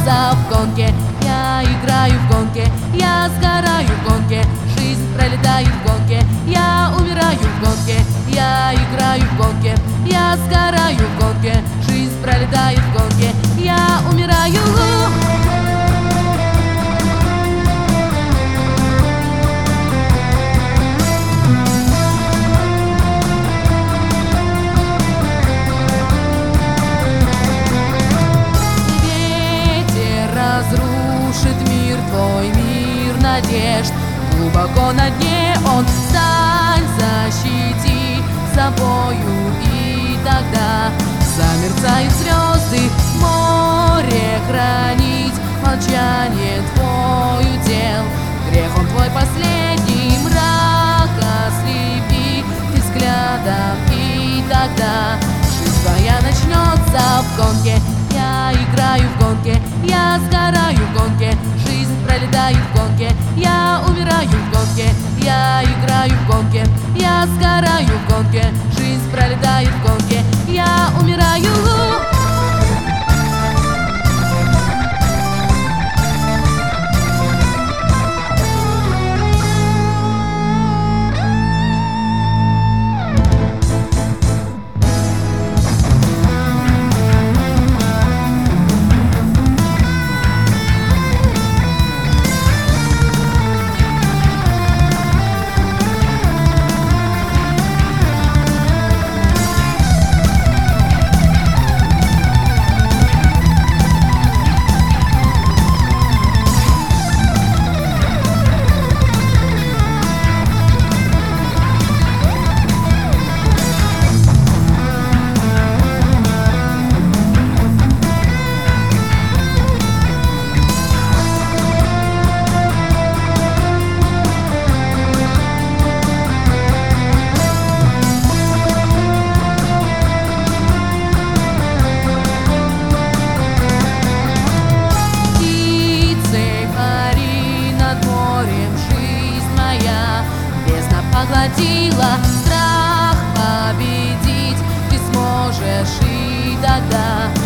начнется в гонке. Я играю в гонке, я сгораю в гонке. Жизнь пролетает в гонке, я умираю в гонке. Я играю в гонке, я сгораю в гонке. Жизнь пролетает в гонке, я умираю. Разрушит мир, твой мир надежд. Глубоко на дне он, стань, защити собою. И тогда замерцают звезды, море хранить. Молчание твой удел, грех он твой последний. Мрак ослепи ты взглядом. И тогда жизнь твоя начнется в гонке. Я играю в гонке, я сгораю в гонке. Жизнь пролетает в гонке, я умираю в гонке. Я играю в гонке, я сгораю в гонке. Жизнь пролетает в гонке, я умираю. Поглотила, страх победить ты сможешь. И тогда